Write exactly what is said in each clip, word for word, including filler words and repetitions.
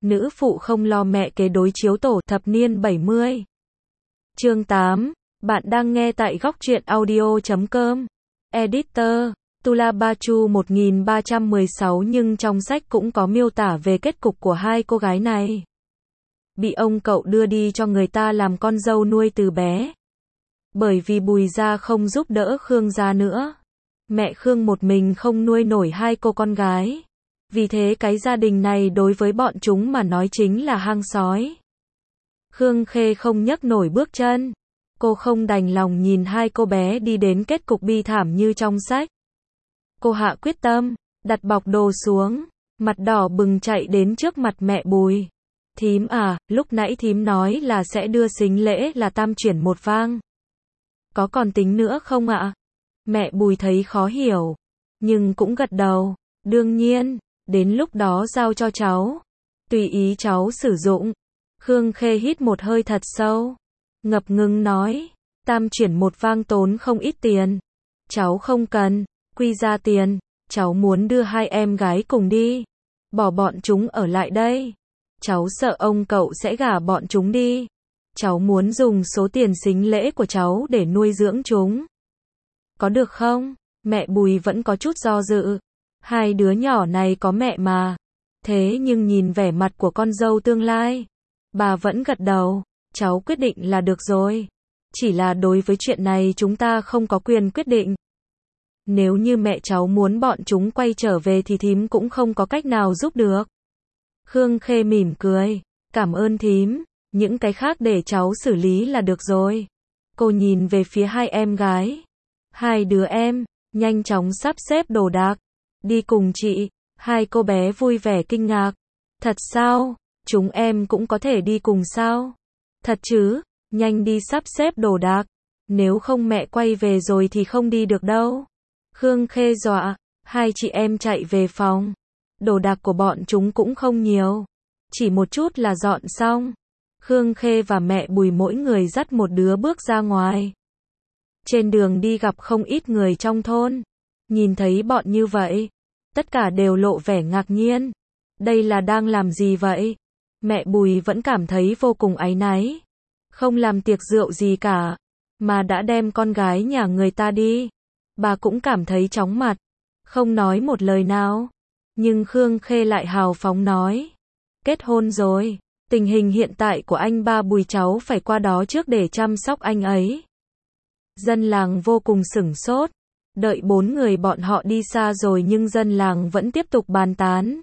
nữ phụ không lo mẹ kế đối chiếu tổ thập niên bảy mươi. Chương tám. Bạn đang nghe tại góc truyện audio chấm com. Editor Tula Bachu một nghìn ba trăm mười sáu. Nhưng trong sách cũng có miêu tả về kết cục của hai cô gái này. Bị ông cậu đưa đi cho người ta làm con dâu nuôi từ bé. Bởi vì Bùi gia không giúp đỡ Khương gia nữa. Mẹ Khương một mình không nuôi nổi hai cô con gái. Vì thế cái gia đình này đối với bọn chúng mà nói chính là hang sói. Khương Khê không nhấc nổi bước chân. Cô không đành lòng nhìn hai cô bé đi đến kết cục bi thảm như trong sách. Cô hạ quyết tâm, đặt bọc đồ xuống, mặt đỏ bừng chạy đến trước mặt mẹ Bùi. Thím à, lúc nãy thím nói là sẽ đưa sính lễ là tam chuyển một vang. Có còn tính nữa không ạ? Mẹ Bùi thấy khó hiểu, nhưng cũng gật đầu. Đương nhiên, đến lúc đó giao cho cháu. Tùy ý cháu sử dụng. Khương Khê hít một hơi thật sâu. Ngập ngừng nói, tam chuyển một vang tốn không ít tiền. Cháu không cần, quy ra tiền, cháu muốn đưa hai em gái cùng đi. Bỏ bọn chúng ở lại đây. Cháu sợ ông cậu sẽ gả bọn chúng đi. Cháu muốn dùng số tiền sính lễ của cháu để nuôi dưỡng chúng. Có được không? Mẹ Bùi vẫn có chút do dự. Hai đứa nhỏ này có mẹ mà. Thế nhưng nhìn vẻ mặt của con dâu tương lai, bà vẫn gật đầu. Cháu quyết định là được rồi. Chỉ là đối với chuyện này chúng ta không có quyền quyết định. Nếu như mẹ cháu muốn bọn chúng quay trở về thì thím cũng không có cách nào giúp được. Khương Khê mỉm cười. Cảm ơn thím. Những cái khác để cháu xử lý là được rồi. Cô nhìn về phía hai em gái. Hai đứa em, nhanh chóng sắp xếp đồ đạc. Đi cùng chị. Hai cô bé vui vẻ kinh ngạc. Thật sao? Chúng em cũng có thể đi cùng sao? Thật chứ? Nhanh đi sắp xếp đồ đạc. Nếu không mẹ quay về rồi thì không đi được đâu. Khương Khê dọa. Hai chị em chạy về phòng. Đồ đạc của bọn chúng cũng không nhiều. Chỉ một chút là dọn xong. Khương Khê và mẹ Bùi mỗi người dắt một đứa bước ra ngoài. Trên đường đi gặp không ít người trong thôn. Nhìn thấy bọn như vậy, tất cả đều lộ vẻ ngạc nhiên. Đây là đang làm gì vậy? Mẹ Bùi vẫn cảm thấy vô cùng áy náy. Không làm tiệc rượu gì cả, mà đã đem con gái nhà người ta đi. Bà cũng cảm thấy chóng mặt, không nói một lời nào. Nhưng Khương Khê lại hào phóng nói. Kết hôn rồi. Tình hình hiện tại của anh ba Bùi cháu phải qua đó trước để chăm sóc anh ấy. Dân làng vô cùng sửng sốt. Đợi bốn người bọn họ đi xa rồi nhưng dân làng vẫn tiếp tục bàn tán.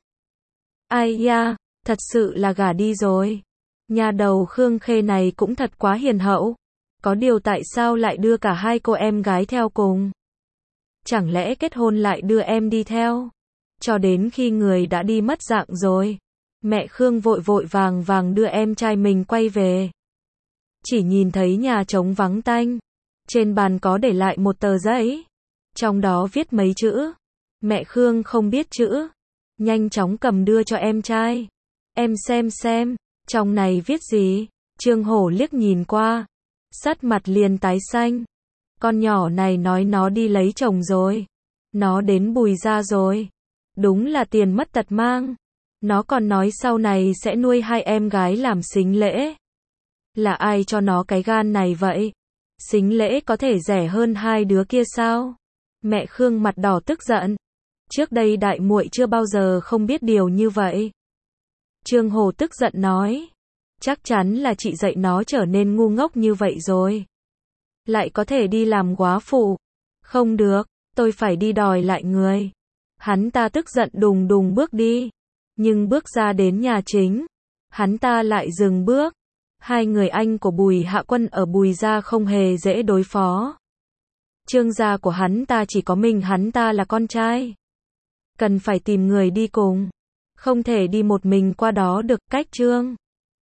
Ai da, thật sự là gả đi rồi. Nhà đầu Khương Khê này cũng thật quá hiền hậu. Có điều tại sao lại đưa cả hai cô em gái theo cùng? Chẳng lẽ kết hôn lại đưa em đi theo? Cho đến khi người đã đi mất dạng rồi. Mẹ Khương vội vội vàng vàng đưa em trai mình quay về. Chỉ nhìn thấy nhà trống vắng tanh. Trên bàn có để lại một tờ giấy. Trong đó viết mấy chữ. Mẹ Khương không biết chữ. Nhanh chóng cầm đưa cho em trai. Em xem xem. Trong này viết gì? Trương Hổ liếc nhìn qua. Sắt mặt liền tái xanh. Con nhỏ này nói nó đi lấy chồng rồi. Nó đến Bùi gia rồi. Đúng là tiền mất tật mang. Nó còn nói sau này sẽ nuôi hai em gái làm sính lễ. Là ai cho nó cái gan này vậy? Sính lễ có thể rẻ hơn hai đứa kia sao? Mẹ Khương mặt đỏ tức giận. Trước đây đại muội chưa bao giờ không biết điều như vậy. Trương Hồ tức giận nói. Chắc chắn là chị dạy nó trở nên ngu ngốc như vậy rồi. Lại có thể đi làm góa phụ. Không được, tôi phải đi đòi lại người. Hắn ta tức giận đùng đùng bước đi. Nhưng bước ra đến nhà chính, hắn ta lại dừng bước. Hai người anh của Bùi Hạ Quân ở Bùi gia không hề dễ đối phó. Trương gia của hắn ta chỉ có mình hắn ta là con trai. Cần phải tìm người đi cùng. Không thể đi một mình qua đó được. Cách Trương